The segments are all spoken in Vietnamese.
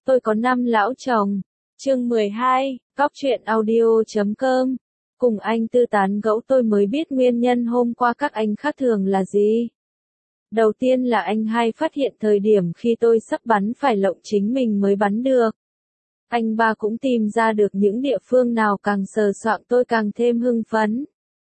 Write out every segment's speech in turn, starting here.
Tôi có 5 lão chồng. Chương 12, Cóc truyện audio.com. Cùng anh Tư tán gẫu tôi mới biết nguyên nhân hôm qua các anh khác thường là gì. Đầu tiên là anh hai phát hiện thời điểm khi tôi sắp bắn phải lộng chính mình mới bắn được. Anh ba cũng tìm ra được những địa phương nào càng sờ soạng tôi càng thêm hưng phấn.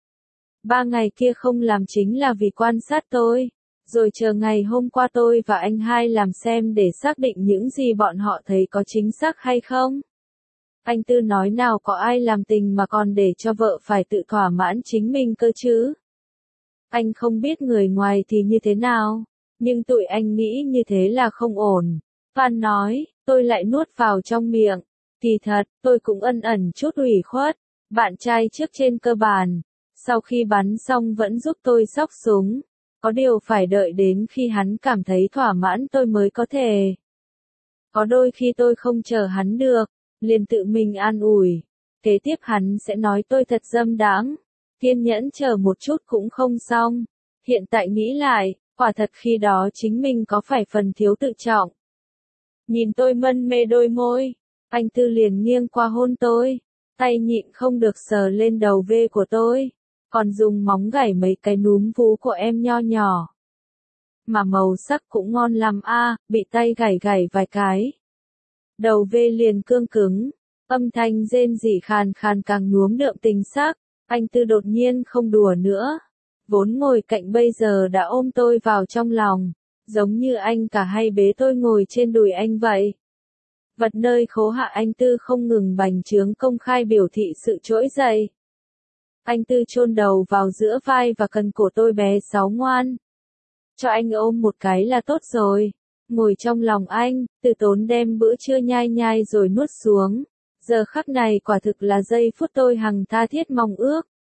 3 ngày kia không làm chính là vì quan sát tôi, rồi chờ ngày hôm qua tôi và anh hai làm xem để xác định những gì bọn họ thấy có chính xác hay không. Anh Tư nói nào có ai làm tình mà còn để cho vợ phải tự thỏa mãn chính mình cơ chứ. Anh không biết người ngoài thì như thế nào, nhưng tụi anh nghĩ như thế là không ổn. Phan nói, tôi lại nuốt vào trong miệng. Kỳ thật, tôi cũng ân ẩn chút ủy khuất. Bạn trai trước trên cơ bản, sau khi bắn xong vẫn giúp tôi xóc súng. Có điều phải đợi đến khi hắn cảm thấy thỏa mãn tôi mới có thể. Có đôi khi tôi không chờ hắn được, liền tự mình an ủi. Kế tiếp hắn sẽ nói tôi thật dâm đãng. Kiên nhẫn chờ một chút cũng không xong. Hiện tại nghĩ lại, quả thật khi đó chính mình có phải phần thiếu tự trọng. Nhìn tôi mân mê đôi môi, anh Tư liền nghiêng qua hôn tôi, tay nhịn không được sờ lên đầu vê của tôi, còn dùng móng gảy mấy cái núm vú của em nho nhỏ. Mà màu sắc cũng ngon lắm a, bị tay gảy gảy vài cái. Đầu vê liền cương cứng, âm thanh rên rỉ khàn khàn càng nhuốm đượm tình sắc. Anh Tư đột nhiên không đùa nữa, vốn ngồi cạnh bây giờ đã ôm tôi vào trong lòng, giống như anh cả hay bế tôi ngồi trên đùi anh vậy. Vật nơi khố hạ anh Tư không ngừng bành trướng công khai biểu thị sự trỗi dậy. Anh Tư chôn đầu vào giữa vai và cần cổ tôi bé sáu ngoan. Cho anh ôm một cái là tốt rồi. Ngồi trong lòng anh, Từ tốn đem bữa trưa nhai nhai rồi nuốt xuống. Giờ khắc này quả thực là giây phút tôi hằng tha thiết mong ước.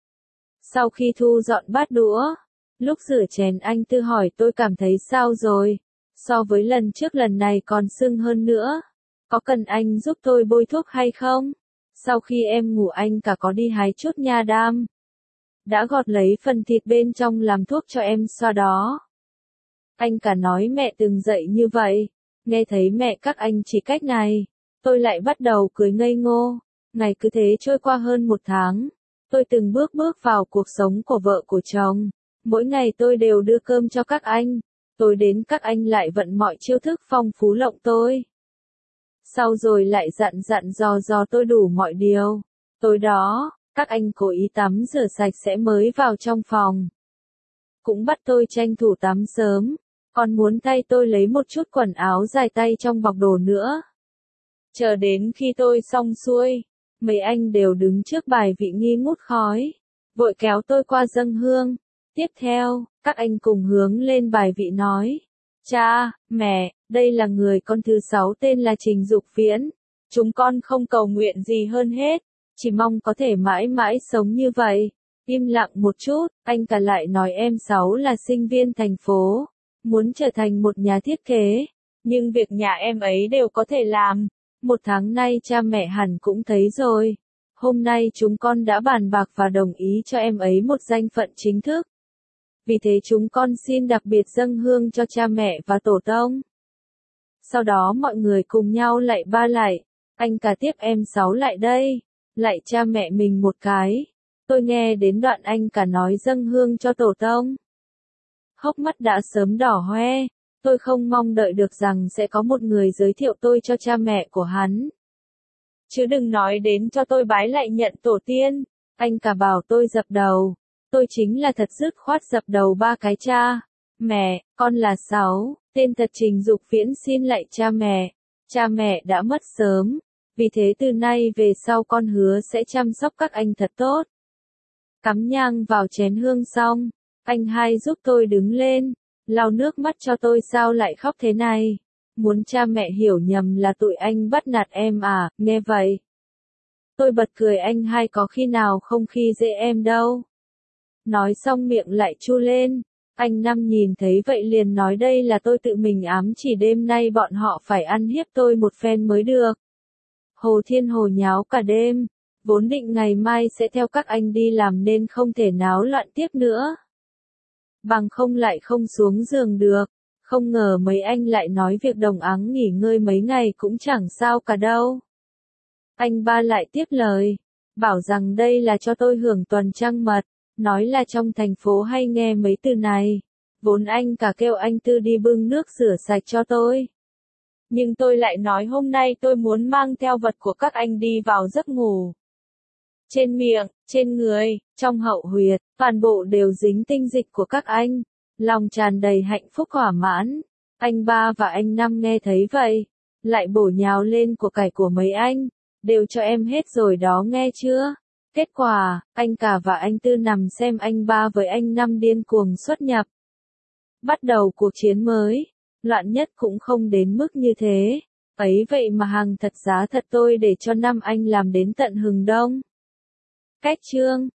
Sau khi thu dọn bát đũa, lúc rửa chén anh Tư hỏi tôi cảm thấy sao rồi, so với lần trước lần này còn sưng hơn nữa. Có cần anh giúp tôi bôi thuốc hay không? Sau khi em ngủ anh cả có đi hái chút nha đam. Đã gọt lấy phần thịt bên trong làm thuốc cho em xoa đó. Anh cả nói mẹ từng dạy như vậy, nghe thấy mẹ các anh chỉ cách này. Tôi lại bắt đầu cười ngây ngô. Ngày cứ thế trôi qua hơn 1 tháng. Tôi từng bước bước vào cuộc sống của vợ của chồng. Mỗi ngày tôi đều đưa cơm cho các anh. Tối đến các anh lại vận mọi chiêu thức phong phú lộng tôi. Sau rồi lại dặn dò tôi đủ mọi điều. Tối đó, các anh cố ý tắm rửa sạch sẽ mới vào trong phòng. Cũng bắt tôi tranh thủ tắm sớm. Còn muốn thay tôi lấy một chút quần áo dài tay trong bọc đồ nữa. Chờ đến khi tôi xong xuôi, mấy anh đều đứng trước bài vị nghi ngút khói, vội kéo tôi qua dâng hương. Tiếp theo, các anh cùng hướng lên bài vị nói, cha, mẹ, đây là người con thứ 6 tên là Trình Dục Viễn. Chúng con không cầu nguyện gì hơn hết, chỉ mong có thể mãi mãi sống như vậy. Im lặng một chút, anh cả lại nói em 6 là sinh viên thành phố, muốn trở thành một nhà thiết kế, nhưng việc nhà em ấy đều có thể làm. 1 tháng nay cha mẹ hẳn cũng thấy rồi. Hôm nay chúng con đã bàn bạc và đồng ý cho em ấy một danh phận chính thức. Vì thế chúng con xin đặc biệt dâng hương cho cha mẹ và tổ tông. Sau đó mọi người cùng nhau lạy ba lạy. Anh cả tiếp em 6 lại đây. Lạy cha mẹ mình một cái. Tôi nghe đến đoạn anh cả nói dâng hương cho tổ tông. Hốc mắt đã sớm đỏ hoe. Tôi không mong đợi được rằng sẽ có một người giới thiệu tôi cho cha mẹ của hắn. Chứ đừng nói đến cho tôi bái lại nhận tổ tiên. Anh cả bảo tôi dập đầu. Tôi chính là thật dứt khoát dập đầu 3 cái cha. Mẹ, con là 6, tên thật Trình Dục Viễn xin lạy cha mẹ. Cha mẹ đã mất sớm. Vì thế từ nay về sau con hứa sẽ chăm sóc các anh thật tốt. Cắm nhang vào chén hương xong, anh hai giúp tôi đứng lên. Lau nước mắt cho tôi sao lại khóc thế này. Muốn cha mẹ hiểu nhầm là tụi anh bắt nạt em à, nghe vậy. Tôi bật cười anh hai có khi nào không khi dễ em đâu. Nói xong miệng lại chu lên. Anh Năm nhìn thấy vậy liền nói đây là tôi tự mình ám chỉ đêm nay bọn họ phải ăn hiếp tôi một phen mới được. Hồ Thiên Hồ nháo cả đêm. Vốn định ngày mai sẽ theo các anh đi làm nên không thể náo loạn tiếp nữa. Bằng không lại không xuống giường được. Không ngờ mấy anh lại nói việc đồng áng nghỉ ngơi mấy ngày cũng chẳng sao cả đâu. Anh ba lại tiếp lời, bảo rằng đây là cho tôi hưởng tuần trăng mật, nói là trong thành phố hay nghe mấy từ này. Vốn anh cả kêu anh Tư đi bưng nước rửa sạch cho tôi. Nhưng tôi lại nói hôm nay tôi muốn mang theo vật của các anh đi vào giấc ngủ. Trên miệng, trên người, trong hậu huyệt, toàn bộ đều dính tinh dịch của các anh. Lòng tràn đầy hạnh phúc thỏa mãn. Anh ba và anh Năm nghe thấy vậy, lại bổ nhào lên của cải của mấy anh. Đều cho em hết rồi đó nghe chưa? Kết quả, anh cả và anh Tư nằm xem anh ba với anh Năm điên cuồng xuất nhập. Bắt đầu cuộc chiến mới, loạn nhất cũng không đến mức như thế. Ấy vậy mà hàng thật giá thật tôi để cho năm anh làm đến tận hừng đông. Cách chương